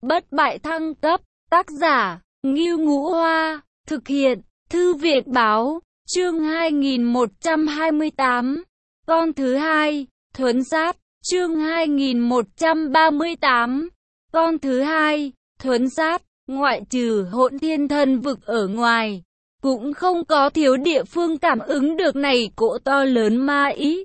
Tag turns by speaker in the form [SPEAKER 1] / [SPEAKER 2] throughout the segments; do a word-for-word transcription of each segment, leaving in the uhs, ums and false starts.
[SPEAKER 1] bất bại thăng cấp, tác giả, Ngưu Ngũ Hoa, thực hiện, Thư viện Báo, chương hai nghìn một trăm hai mươi tám, con thứ hai, thuấn sát, chương hai nghìn một trăm ba mươi tám, con thứ hai, thuấn sát, ngoại trừ hỗn thiên thần vực ở ngoài, cũng không có thiếu địa phương cảm ứng được này cỗ to lớn ma ý.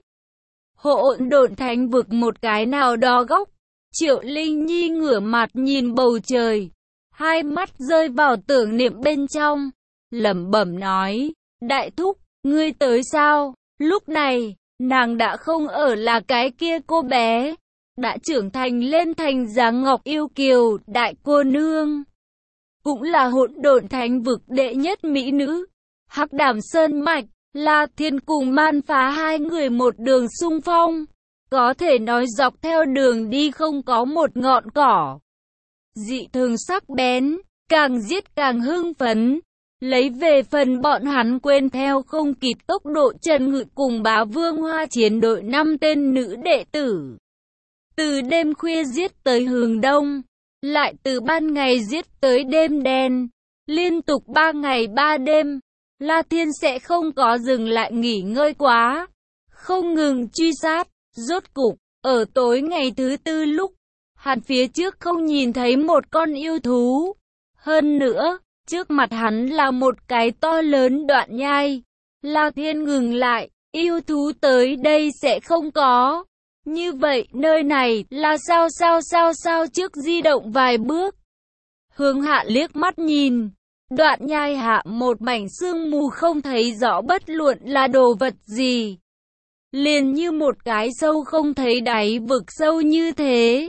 [SPEAKER 1] Hỗn độn thánh vực một cái nào đó góc, Triệu Linh Nhi ngửa mặt nhìn bầu trời, hai mắt rơi vào tưởng niệm bên trong, lẩm bẩm nói, đại thúc, ngươi tới sao? Lúc này, nàng đã không ở là cái kia cô bé, đã trưởng thành lên thành dáng ngọc yêu kiều, đại cô nương. Cũng là hỗn độn thánh vực đệ nhất mỹ nữ, Hắc Đảm Sơn Mạch, La Thiên cùng Man Phá hai người một đường xung phong, có thể nói dọc theo đường đi không có một ngọn cỏ. Dị thường sắc bén, càng giết càng hưng phấn, lấy về phần bọn hắn quên theo không kịp tốc độ Trần Ngự cùng Bá Vương Hoa chiến đội năm tên nữ đệ tử. Từ đêm khuya giết tới hướng đông, lại từ ban ngày giết tới đêm đen, liên tục ba ngày ba đêm, La Thiên sẽ không có dừng lại nghỉ ngơi quá, không ngừng truy sát. Rốt cục, ở tối ngày thứ tư lúc, hắn phía trước không nhìn thấy một con yêu thú. Hơn nữa, trước mặt hắn là một cái to lớn đoạn nhai. La Thiên ngừng lại, yêu thú tới đây sẽ không có. Như vậy, nơi này là sao sao sao sao trước di động vài bước. Hướng hạ liếc mắt nhìn, đoạn nhai hạ một mảnh sương mù không thấy rõ bất luận là đồ vật gì. Liền như một cái sâu không thấy đáy vực sâu như thế.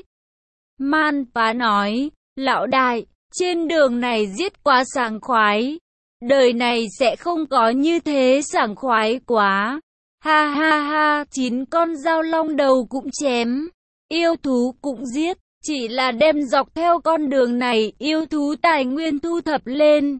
[SPEAKER 1] Man Phá nói, lão đại, trên đường này giết quá sảng khoái. Đời này sẽ không có như thế sảng khoái quá. Ha ha ha, chín con dao long đầu cũng chém, yêu thú cũng giết, chỉ là đem dọc theo con đường này yêu thú tài nguyên thu thập lên.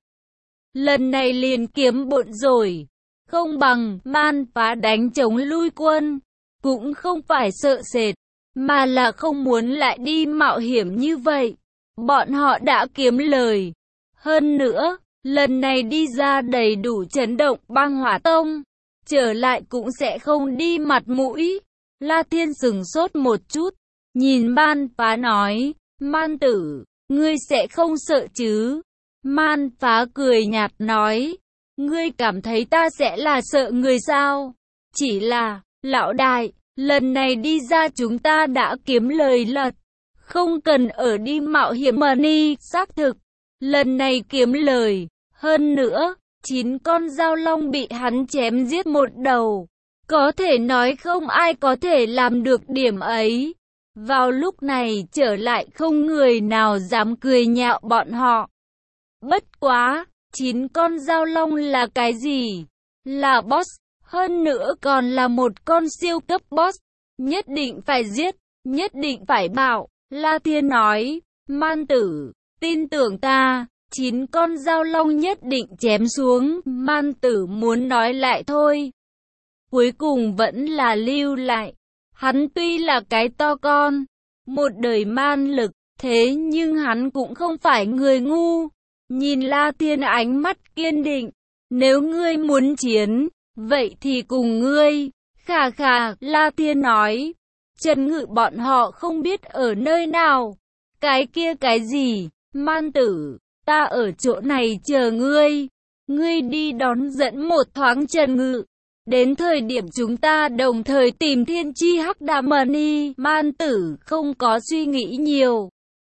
[SPEAKER 1] Lần này liền kiếm bộn rồi. Không bằng Man Phá đánh chống lui quân, cũng không phải sợ sệt, mà là không muốn lại đi mạo hiểm như vậy. Bọn họ đã kiếm lời. Hơn nữa, lần này đi ra đầy đủ chấn động băng hỏa tông, trở lại cũng sẽ không đi mặt mũi. La Thiên sừng sốt một chút, nhìn Man Phá nói, Man tử, ngươi sẽ không sợ chứ? Man Phá cười nhạt nói, ngươi cảm thấy ta sẽ là sợ người sao? Chỉ là, lão đại, lần này đi ra chúng ta đã kiếm lời lật, không cần ở đi mạo hiểm mà ni, xác thực. Lần này kiếm lời, hơn nữa, chín con dao long bị hắn chém giết một đầu. Có thể nói không ai có thể làm được điểm ấy. Vào lúc này trở lại không người nào dám cười nhạo bọn họ. Bất quá, chín con dao long là cái gì? Là boss, hơn nữa còn là một con siêu cấp boss. Nhất định phải giết, nhất định phải bạo. La Thiên nói, Man tử, tin tưởng ta, chín con dao long nhất định chém xuống. Man tử muốn nói lại thôi, cuối cùng vẫn là lưu lại. Hắn tuy là cái to con, một đời man lực, thế nhưng hắn cũng không phải người ngu. Nhìn La Thiên ánh mắt kiên định, nếu ngươi muốn chiến, vậy thì cùng ngươi. Khà khà, La Thiên nói, Trần Ngự bọn họ không biết ở nơi nào. Cái kia cái gì? Man tử, ta ở chỗ này chờ ngươi. Ngươi đi đón dẫn một thoáng Trần Ngự. Đến thời điểm chúng ta đồng thời tìm thiên chi hắc đà mani. Man tử không có suy nghĩ nhiều,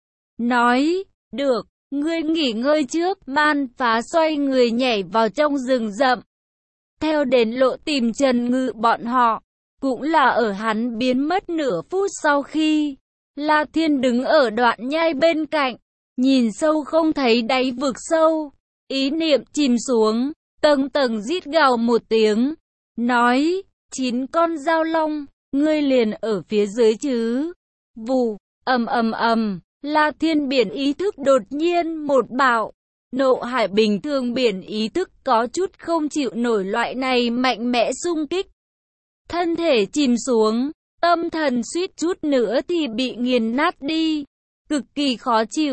[SPEAKER 1] nói, được, ngươi nghỉ ngơi trước. Man Phá xoay người nhảy vào trong rừng rậm, theo đến lộ tìm Trần Ngự bọn họ. Cũng là ở hắn biến mất nửa phút sau khi La Thiên đứng ở đoạn nhai bên cạnh, nhìn sâu không thấy đáy vực sâu, ý niệm chìm xuống, tầng tầng rít gào một tiếng, nói, chín con dao long, ngươi liền ở phía dưới chứ? Vù, ầm ầm ầm, La Thiên biển ý thức đột nhiên một bạo, nộ hải bình thường biển ý thức có chút không chịu nổi loại này mạnh mẽ xung kích. Thân thể chìm xuống, tâm thần suýt chút nữa thì bị nghiền nát đi, cực kỳ khó chịu.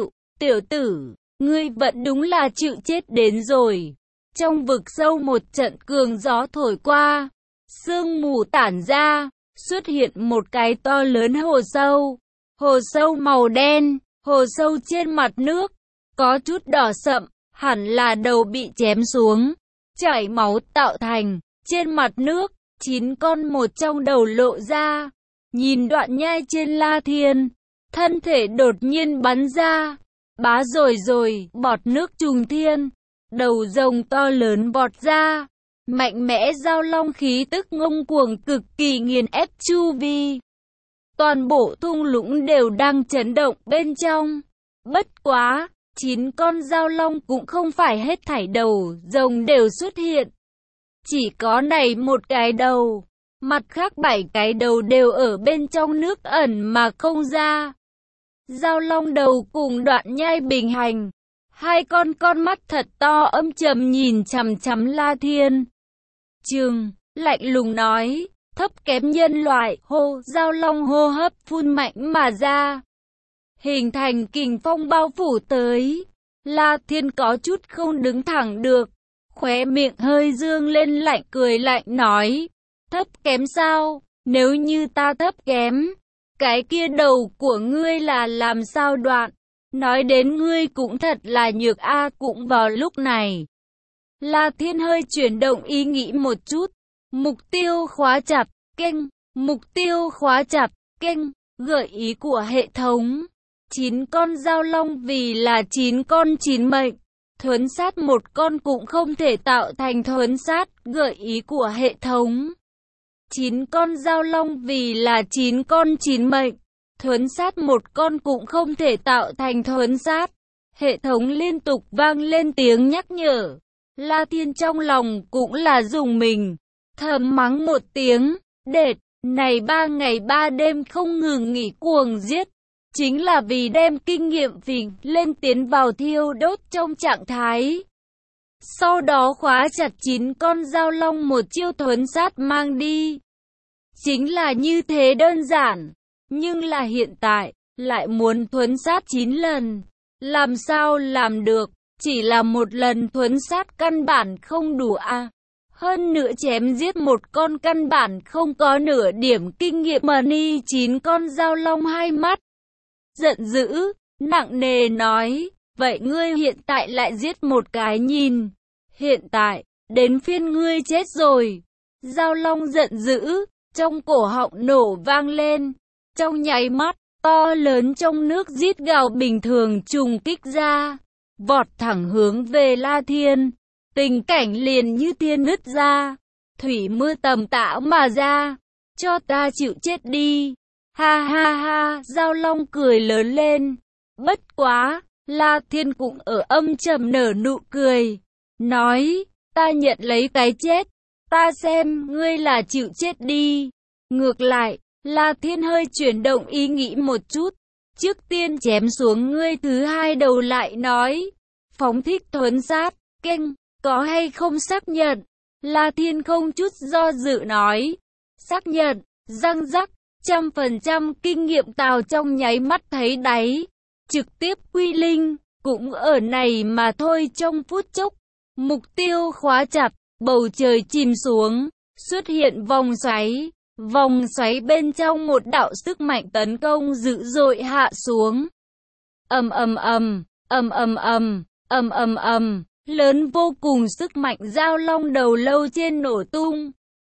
[SPEAKER 1] tiểu tử, ngươi vẫn đúng là chịu chết đến rồi. Trong vực sâu một trận cường gió thổi qua, sương mù tản ra, xuất hiện một cái to lớn hồ sâu. Hồ sâu màu đen, hồ sâu trên mặt nước, có chút đỏ sậm, hẳn là đầu bị chém xuống, chảy máu tạo thành. Trên mặt nước, chín con một trong đầu lộ ra, nhìn đoạn nhai trên La Thiên, thân thể đột nhiên bắn ra, bá rồi rồi, bọt nước trùng thiên, đầu rồng to lớn vọt ra, mạnh mẽ giao long khí tức ngông cuồng cực kỳ nghiền ép chu vi. Toàn bộ thung lũng đều đang chấn động bên trong. Bất quá, chín con giao long cũng không phải hết thảy đầu rồng đều xuất hiện. Chỉ có này một cái đầu, mặt khác bảy cái đầu đều ở bên trong nước ẩn mà không ra. Giao long đầu cùng đoạn nhai bình hành, hai con con mắt thật to âm trầm nhìn chằm chằm La Thiên. Trừng, lạnh lùng nói, thấp kém nhân loại, hô, giao long hô hấp phun mạnh mà ra. Hình thành kình phong bao phủ tới, La Thiên có chút không đứng thẳng được, khóe miệng hơi dương lên lạnh cười lạnh nói, thấp kém sao, nếu như ta thấp kém, cái kia đầu của ngươi là làm sao đoạn, nói đến ngươi cũng thật là nhược a. Cũng vào lúc này, La Thiên hơi chuyển động ý nghĩ một chút, mục tiêu khóa chặt, kênh, mục tiêu khóa chặt, kênh, gợi ý của hệ thống. Chín con giao long vì là chín con chín mệnh, thuấn sát một con cũng không thể tạo thành thuấn sát, gợi ý của hệ thống. Chín con giao long vì là chín con chín mệnh, thuấn sát một con cũng không thể tạo thành thuấn sát. Hệ thống liên tục vang lên tiếng nhắc nhở. La Thiên trong lòng cũng là rùng mình, thầm mắng một tiếng, đệt, này ba ngày ba đêm không ngừng nghỉ cuồng giết, chính là vì đem kinh nghiệm phình lên tiến vào thiêu đốt trong trạng thái. Sau đó khóa chặt chín con giao long một chiêu thuấn sát mang đi. Chính là như thế đơn giản, nhưng là hiện tại, lại muốn thuấn sát chín lần. Làm sao làm được, chỉ là một lần thuấn sát căn bản không đủ a. À. Hơn nữa chém giết một con căn bản không có nửa điểm kinh nghiệm mà ni chín con giao long hai mắt. Giận dữ, nặng nề nói, vậy ngươi hiện tại lại giết một cái nhìn. Hiện tại, đến phiên ngươi chết rồi. Giao long giận dữ, trong cổ họng nổ vang lên. Trong nháy mắt, to lớn trong nước rít gào bình thường trùng kích ra, vọt thẳng hướng về La Thiên. Tình cảnh liền như thiên nứt ra, thủy mưa tầm tã mà ra, cho ta chịu chết đi. Ha ha ha, giao long cười lớn lên. Bất quá, La Thiên cũng ở âm trầm nở nụ cười, nói, ta nhận lấy cái chết, ta xem ngươi là chịu chết đi. Ngược lại, La Thiên hơi chuyển động ý nghĩ một chút, trước tiên chém xuống ngươi thứ hai đầu lại nói, phóng thích thuấn sát, kênh, có hay không xác nhận? La Thiên không chút do dự nói, xác nhận, răng rắc, trăm phần trăm kinh nghiệm tào trong nháy mắt thấy đáy, trực tiếp quy linh, cũng ở này mà thôi. Trong phút chốc, mục tiêu khóa chặt, bầu trời chìm xuống, xuất hiện vòng xoáy. Vòng xoáy bên trong một đạo sức mạnh tấn công dữ dội hạ xuống. Ầm ầm ầm, ầm ầm ầm, ầm ầm ầm, lớn vô cùng sức mạnh giao long đầu lâu trên nổ tung.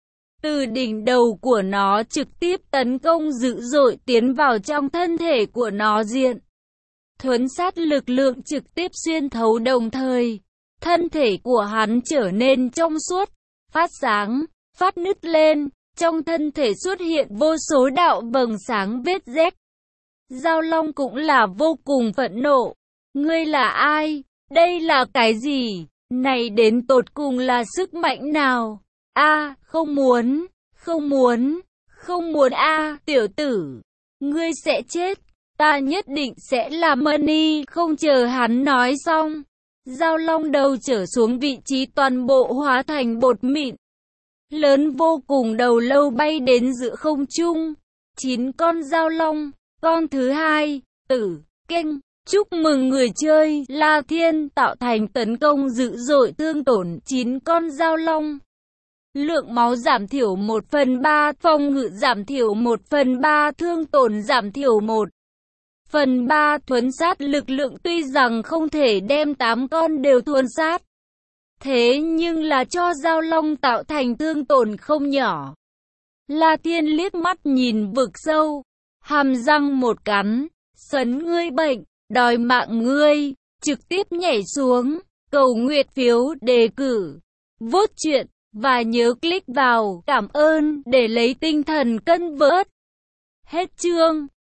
[SPEAKER 1] Từ đỉnh đầu của nó trực tiếp tấn công dữ dội tiến vào trong thân thể của nó diện. Thuấn sát lực lượng trực tiếp xuyên thấu đồng thời, thân thể của hắn trở nên trong suốt, phát sáng, phát nứt lên. Trong thân thể xuất hiện vô số đạo vầng sáng vết rách. Giao long cũng là vô cùng phẫn nộ. Ngươi là ai? Đây là cái gì? Này đến tột cùng là sức mạnh nào? A, không muốn, không muốn, không muốn a, à, tiểu tử. Ngươi sẽ chết. Ta nhất định sẽ làm money. Không chờ hắn nói xong, giao long đầu trở xuống vị trí toàn bộ hóa thành bột mịn. Lớn vô cùng đầu lâu bay đến giữa không trung. Chín con giao long, con thứ hai, tử, kênh, Chúc mừng người chơi, La Thiên tạo thành tấn công dữ dội thương tổn chín con dao long. Lượng máu giảm thiểu một phần ba, phòng ngự giảm thiểu một phần ba, thương tổn giảm thiểu một phần ba, thuấn sát lực lượng tuy rằng không thể đem tám con đều thuấn sát. Thế nhưng là cho dao long tạo thành thương tổn không nhỏ. La Thiên liếc mắt nhìn vực sâu, hàm răng một cắn, sấn ngươi bệnh, đòi mạng ngươi, trực tiếp nhảy xuống, cầu nguyện phiếu đề cử, vote chuyện, và nhớ click vào cảm ơn để lấy tinh thần cân vớt. Hết chương.